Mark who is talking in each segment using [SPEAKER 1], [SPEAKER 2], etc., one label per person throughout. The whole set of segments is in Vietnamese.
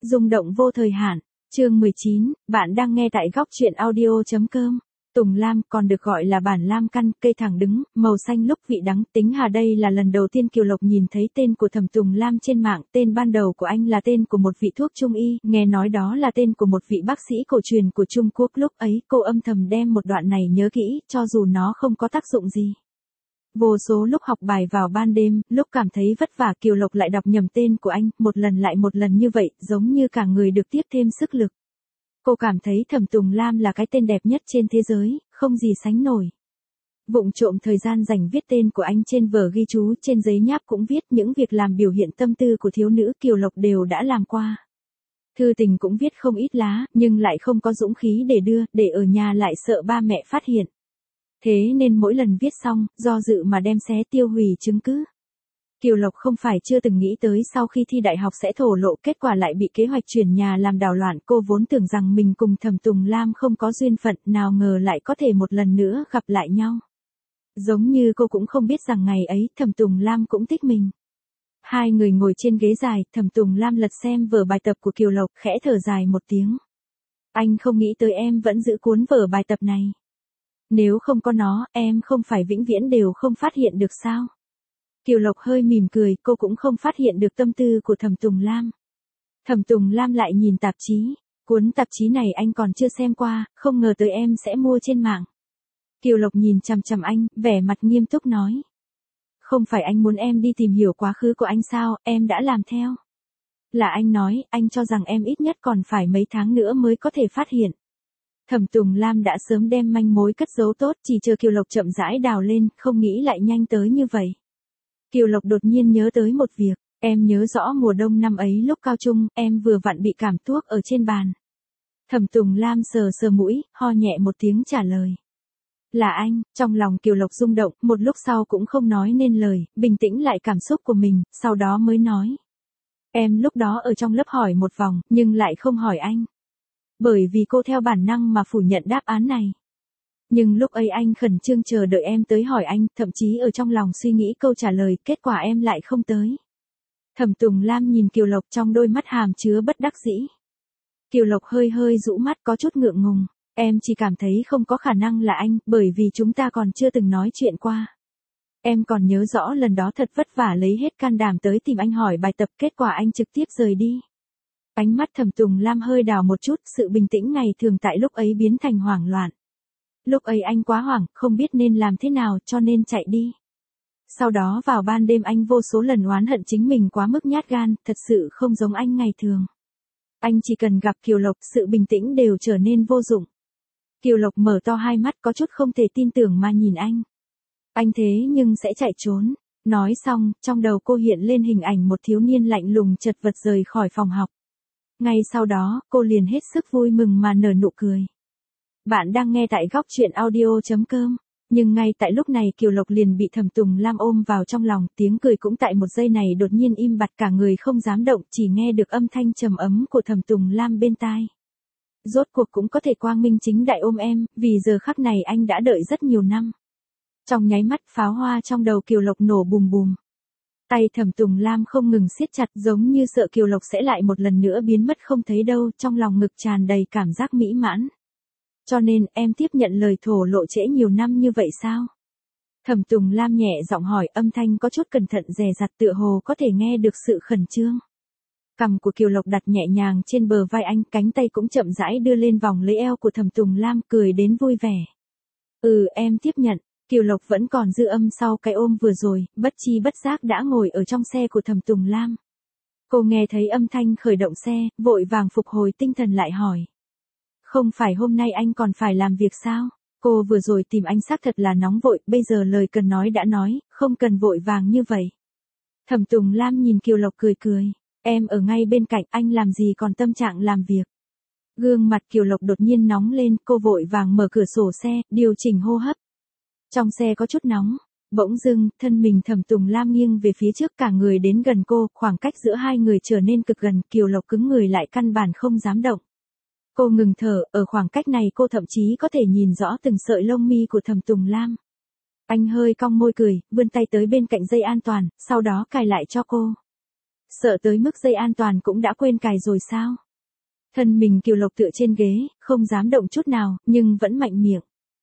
[SPEAKER 1] Rung động vô thời hạn. Chương 19, bạn đang nghe tại góc truyện audio.com. Tùng Lam, còn được gọi là bản lam căn, cây thẳng đứng, màu xanh lúc vị đắng. Tính Hà đây là lần đầu tiên Kiều Lộc nhìn thấy tên của Thẩm Tùng Lam trên mạng. Tên ban đầu của anh là tên của một vị thuốc trung y, nghe nói đó là tên của một vị bác sĩ cổ truyền của Trung Quốc. Lúc ấy cô âm thầm đem một đoạn này nhớ kỹ, cho dù nó không có tác dụng gì. Vô số lúc học bài vào ban đêm, lúc cảm thấy vất vả Kiều Lộc lại đọc nhầm tên của anh, một lần lại một lần như vậy, giống như cả người được tiếp thêm sức lực. Cô cảm thấy Thẩm Tùng Lam là cái tên đẹp nhất trên thế giới, không gì sánh nổi. Vụng trộm thời gian dành viết tên của anh trên vở ghi chú, trên giấy nháp cũng viết những việc làm biểu hiện tâm tư của thiếu nữ Kiều Lộc đều đã làm qua. Thư tình cũng viết không ít lá, nhưng lại không có dũng khí để đưa, để ở nhà lại sợ ba mẹ phát hiện. Thế nên mỗi lần viết xong, do dự mà đem xé tiêu hủy chứng cứ. Kiều Lộc không phải chưa từng nghĩ tới sau khi thi đại học sẽ thổ lộ, kết quả lại bị kế hoạch chuyển nhà làm đảo loạn. Cô vốn tưởng rằng mình cùng Thẩm Tùng Lam không có duyên phận, nào ngờ lại có thể một lần nữa gặp lại nhau. Giống như cô cũng không biết rằng ngày ấy Thẩm Tùng Lam cũng thích mình. Hai người ngồi trên ghế dài, Thẩm Tùng Lam lật xem vở bài tập của Kiều Lộc, khẽ thở dài một tiếng. Anh không nghĩ tới em vẫn giữ cuốn vở bài tập này. Nếu không có nó, em không phải vĩnh viễn đều không phát hiện được sao? Kiều Lộc hơi mỉm cười, cô cũng không phát hiện được tâm tư của Thẩm Tùng Lam. Thẩm Tùng Lam lại nhìn tạp chí. Cuốn tạp chí này anh còn chưa xem qua, không ngờ tới em sẽ mua trên mạng. Kiều Lộc nhìn chằm chằm anh, vẻ mặt nghiêm túc nói. Không phải anh muốn em đi tìm hiểu quá khứ của anh sao, em đã làm theo. Là anh nói, anh cho rằng em ít nhất còn phải mấy tháng nữa mới có thể phát hiện. Thẩm Tùng Lam đã sớm đem manh mối cất giấu tốt, chỉ chờ Kiều Lộc chậm rãi đào lên, không nghĩ lại nhanh tới như vậy. Kiều Lộc đột nhiên nhớ tới một việc, em nhớ rõ mùa đông năm ấy lúc cao trung, em vừa vặn bị cảm thuốc ở trên bàn. Thẩm Tùng Lam sờ sờ mũi, ho nhẹ một tiếng trả lời. Là anh, trong lòng Kiều Lộc rung động, một lúc sau cũng không nói nên lời, bình tĩnh lại cảm xúc của mình, sau đó mới nói. Em lúc đó ở trong lớp hỏi một vòng, nhưng lại không hỏi anh. Bởi vì cô theo bản năng mà phủ nhận đáp án này. Nhưng lúc ấy anh khẩn trương chờ đợi em tới hỏi anh, thậm chí ở trong lòng suy nghĩ câu trả lời, kết quả em lại không tới. Thẩm Tùng Lam nhìn Kiều Lộc, trong đôi mắt hàm chứa bất đắc dĩ. Kiều Lộc hơi hơi rũ mắt, có chút ngượng ngùng. Em chỉ cảm thấy không có khả năng là anh, bởi vì chúng ta còn chưa từng nói chuyện qua. Em còn nhớ rõ lần đó thật vất vả lấy hết can đảm tới tìm anh hỏi bài tập, kết quả anh trực tiếp rời đi. Ánh mắt Thẩm Tùng Lam hơi đảo một chút, sự bình tĩnh ngày thường tại lúc ấy biến thành hoảng loạn. Lúc ấy anh quá hoảng, không biết nên làm thế nào cho nên chạy đi. Sau đó vào ban đêm anh vô số lần oán hận chính mình quá mức nhát gan, thật sự không giống anh ngày thường. Anh chỉ cần gặp Kiều Lộc, sự bình tĩnh đều trở nên vô dụng. Kiều Lộc mở to hai mắt có chút không thể tin tưởng mà nhìn anh. Anh thế nhưng sẽ chạy trốn. Nói xong, trong đầu cô hiện lên hình ảnh một thiếu niên lạnh lùng chật vật rời khỏi phòng học. Ngay sau đó, cô liền hết sức vui mừng mà nở nụ cười. Bạn đang nghe tại góc truyện audio.com. Nhưng ngay tại lúc này Kiều Lộc liền bị Thẩm Tùng Lam ôm vào trong lòng, tiếng cười cũng tại một giây này đột nhiên im bặt, cả người không dám động, chỉ nghe được âm thanh trầm ấm của Thẩm Tùng Lam bên tai. Rốt cuộc cũng có thể quang minh chính đại ôm em, vì giờ khắc này anh đã đợi rất nhiều năm. Trong nháy mắt pháo hoa trong đầu Kiều Lộc nổ bùm bùm. Tay Thẩm Tùng Lam không ngừng siết chặt, giống như sợ Kiều Lộc sẽ lại một lần nữa biến mất không thấy đâu, trong lòng ngực tràn đầy cảm giác mỹ mãn. Cho nên, em tiếp nhận lời thổ lộ trễ nhiều năm như vậy sao? Thẩm Tùng Lam nhẹ giọng hỏi, âm thanh có chút cẩn thận dè dặt, tựa hồ có thể nghe được sự khẩn trương. Cằm của Kiều Lộc đặt nhẹ nhàng trên bờ vai anh, cánh tay cũng chậm rãi đưa lên vòng lấy eo của Thẩm Tùng Lam, cười đến vui vẻ. Em tiếp nhận. Kiều Lộc vẫn còn dư âm sau cái ôm vừa rồi, bất chi bất giác đã ngồi ở trong xe của Thẩm Tùng Lam. Cô nghe thấy âm thanh khởi động xe, vội vàng phục hồi tinh thần lại hỏi. Không phải hôm nay anh còn phải làm việc sao? Cô vừa rồi tìm anh xác thật là nóng vội, bây giờ lời cần nói đã nói, không cần vội vàng như vậy. Thẩm Tùng Lam nhìn Kiều Lộc cười cười. Em ở ngay bên cạnh, anh làm gì còn tâm trạng làm việc. Gương mặt Kiều Lộc đột nhiên nóng lên, cô vội vàng mở cửa sổ xe, điều chỉnh hô hấp. Trong xe có chút nóng. Bỗng dưng, thân mình Thẩm Tùng Lam nghiêng về phía trước, cả người đến gần cô, khoảng cách giữa hai người trở nên cực gần, Kiều Lộc cứng người lại căn bản không dám động. Cô ngừng thở, ở khoảng cách này cô thậm chí có thể nhìn rõ từng sợi lông mi của Thẩm Tùng Lam. Anh hơi cong môi cười, vươn tay tới bên cạnh dây an toàn, sau đó cài lại cho cô. Sợ tới mức dây an toàn cũng đã quên cài rồi sao? Thân mình Kiều Lộc tựa trên ghế, không dám động chút nào, nhưng vẫn mạnh miệng.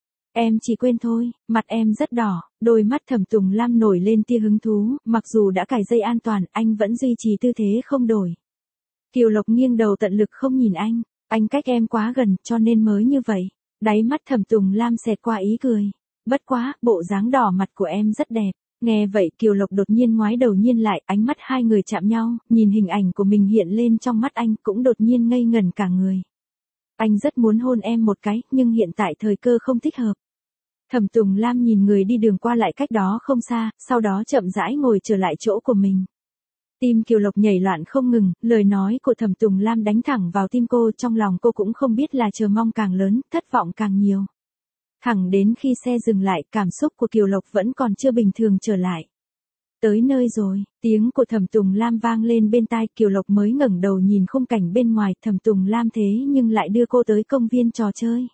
[SPEAKER 1] Em chỉ quên thôi, mặt em rất đỏ, đôi mắt Thẩm Tùng Lam nổi lên tia hứng thú, mặc dù đã cài dây an toàn, anh vẫn duy trì tư thế không đổi. Kiều Lộc nghiêng đầu tận lực không nhìn anh cách em quá gần, cho nên mới như vậy. Đáy mắt Thẩm Tùng Lam xẹt qua ý cười. Bất quá, bộ dáng đỏ mặt của em rất đẹp. Nghe vậy Kiều Lộc đột nhiên ngoái đầu nhiên lại, ánh mắt hai người chạm nhau, nhìn hình ảnh của mình hiện lên trong mắt anh cũng đột nhiên ngây ngẩn cả người. Anh rất muốn hôn em một cái, nhưng hiện tại thời cơ không thích hợp. Thẩm Tùng Lam nhìn người đi đường qua lại cách đó không xa, sau đó chậm rãi ngồi trở lại chỗ của mình. Tim Kiều Lộc nhảy loạn không ngừng, lời nói của Thẩm Tùng Lam đánh thẳng vào tim cô, trong lòng cô cũng không biết là chờ mong càng lớn, thất vọng càng nhiều. Thẳng đến khi xe dừng lại, cảm xúc của Kiều Lộc vẫn còn chưa bình thường trở lại. Tới nơi rồi, tiếng của Thẩm Tùng Lam vang lên bên tai, Kiều Lộc mới ngẩng đầu nhìn khung cảnh bên ngoài, Thẩm Tùng Lam thế nhưng lại đưa cô tới công viên trò chơi.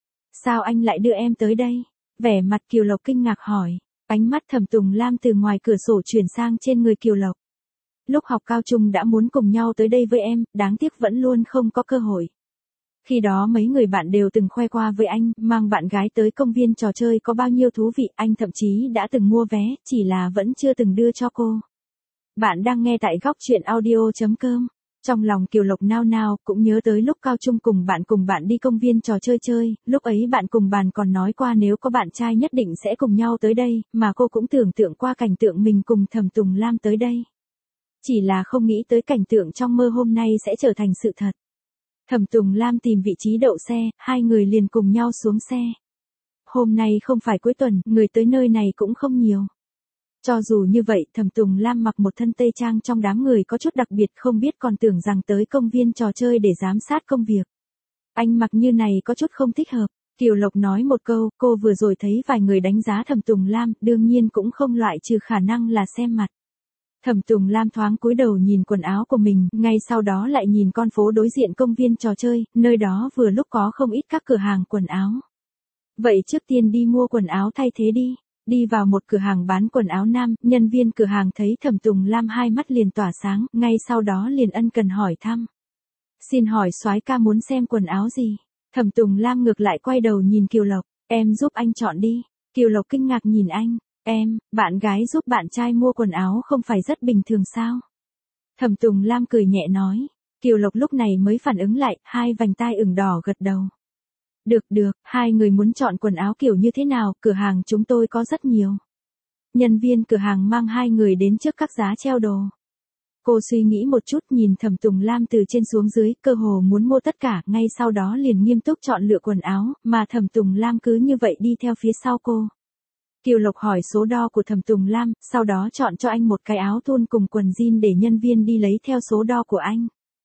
[SPEAKER 1] Sao anh lại đưa em tới đây? Vẻ mặt Kiều Lộc kinh ngạc hỏi, ánh mắt Thẩm Tùng Lam từ ngoài cửa sổ chuyển sang trên người Kiều Lộc. Lúc học cao trung đã muốn cùng nhau tới đây với em, đáng tiếc vẫn luôn không có cơ hội. Khi đó mấy người bạn đều từng khoe qua với anh, mang bạn gái tới công viên trò chơi có bao nhiêu thú vị, anh thậm chí đã từng mua vé, chỉ là vẫn chưa từng đưa cho cô. Bạn đang nghe tại góc truyện audio.com. Trong lòng Kiều Lộc nao nao, cũng nhớ tới lúc cao trung cùng bạn đi công viên trò chơi, lúc ấy bạn cùng bàn còn nói qua nếu có bạn trai nhất định sẽ cùng nhau tới đây, mà cô cũng tưởng tượng qua cảnh tượng mình cùng Thẩm Tùng Lam tới đây. Chỉ là không nghĩ tới cảnh tượng trong mơ hôm nay sẽ trở thành sự thật. Thẩm Tùng Lam tìm vị trí đậu xe, hai người liền cùng nhau xuống xe. Hôm nay không phải cuối tuần, người tới nơi này cũng không nhiều. Cho dù như vậy, Thẩm Tùng Lam mặc một thân tây trang trong đám người có chút đặc biệt, không biết còn tưởng rằng tới công viên trò chơi để giám sát công việc. Anh mặc như này có chút không thích hợp. Kiều Lộc nói một câu, cô vừa rồi thấy vài người đánh giá Thẩm Tùng Lam, đương nhiên cũng không loại trừ khả năng là xem mặt. Thẩm Tùng Lam thoáng cúi đầu nhìn quần áo của mình, ngay sau đó lại nhìn con phố đối diện công viên trò chơi, nơi đó vừa lúc có không ít các cửa hàng quần áo. Vậy trước tiên đi mua quần áo thay thế đi. Đi vào một cửa hàng bán quần áo nam, nhân viên cửa hàng thấy Thẩm Tùng Lam hai mắt liền tỏa sáng, ngay sau đó liền ân cần hỏi thăm. Xin hỏi soái ca muốn xem quần áo gì? Thẩm Tùng Lam ngược lại quay đầu nhìn Kiều Lộc, em giúp anh chọn đi. Kiều Lộc kinh ngạc nhìn anh. Bạn gái giúp bạn trai mua quần áo không phải rất bình thường sao? Thẩm Tùng Lam cười nhẹ nói. Kiều Lộc lúc này mới phản ứng lại, hai vành tai ửng đỏ gật đầu. Được, hai người muốn chọn quần áo kiểu như thế nào, cửa hàng chúng tôi có rất nhiều. Nhân viên cửa hàng mang hai người đến trước các giá treo đồ. Cô suy nghĩ một chút nhìn Thẩm Tùng Lam từ trên xuống dưới, cơ hồ muốn mua tất cả, ngay sau đó liền nghiêm túc chọn lựa quần áo, mà Thẩm Tùng Lam cứ như vậy đi theo phía sau cô. Kiều Lộc hỏi số đo của Thẩm Tùng Lam, sau đó chọn cho anh một cái áo thun cùng quần jean để nhân viên đi lấy theo số đo của anh.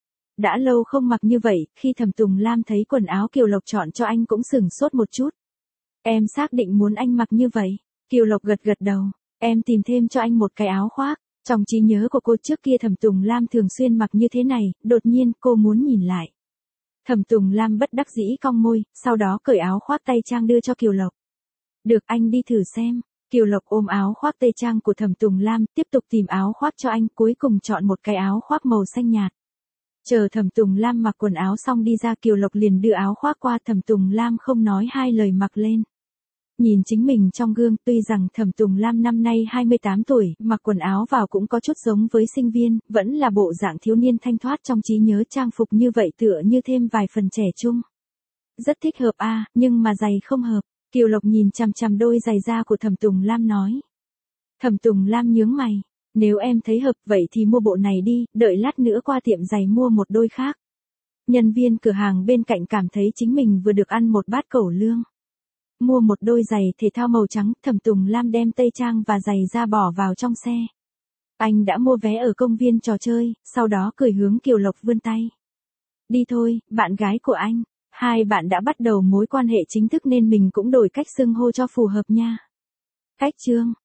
[SPEAKER 1] Đã lâu không mặc như vậy, khi Thẩm Tùng Lam thấy quần áo Kiều Lộc chọn cho anh cũng sửng sốt một chút. Em xác định muốn anh mặc như vậy. Kiều Lộc gật đầu, em tìm thêm cho anh một cái áo khoác. Trong trí nhớ của cô trước kia Thẩm Tùng Lam thường xuyên mặc như thế này, đột nhiên cô muốn nhìn lại. Thẩm Tùng Lam bất đắc dĩ cong môi, sau đó cởi áo khoác tây trang đưa cho Kiều Lộc. Được, anh đi thử xem. Kiều Lộc ôm áo khoác tây trang của Thẩm Tùng Lam, tiếp tục tìm áo khoác cho anh, cuối cùng chọn một cái áo khoác màu xanh nhạt. Chờ Thẩm Tùng Lam mặc quần áo xong đi ra, Kiều Lộc liền đưa áo khoác qua, Thẩm Tùng Lam không nói hai lời mặc lên. Nhìn chính mình trong gương, tuy rằng Thẩm Tùng Lam năm nay 28 tuổi, mặc quần áo vào cũng có chút giống với sinh viên, vẫn là bộ dạng thiếu niên thanh thoát, trong trí nhớ trang phục như vậy tựa như thêm vài phần trẻ trung. Rất thích hợp nhưng mà giày không hợp. Kiều Lộc nhìn chằm chằm đôi giày da của Thẩm Tùng Lam nói. Thẩm Tùng Lam nhướng mày. Nếu em thấy hợp vậy thì mua bộ này đi, đợi lát nữa qua tiệm giày mua một đôi khác. Nhân viên cửa hàng bên cạnh cảm thấy chính mình vừa được ăn một bát cẩu lương. Mua một đôi giày thể thao màu trắng, Thẩm Tùng Lam đem tây trang và giày da bỏ vào trong xe. Anh đã mua vé ở công viên trò chơi, sau đó cười hướng Kiều Lộc vươn tay. Đi thôi, bạn gái của anh. Hai bạn đã bắt đầu mối quan hệ chính thức nên mình cũng đổi cách xưng hô cho phù hợp nha. Cách chương.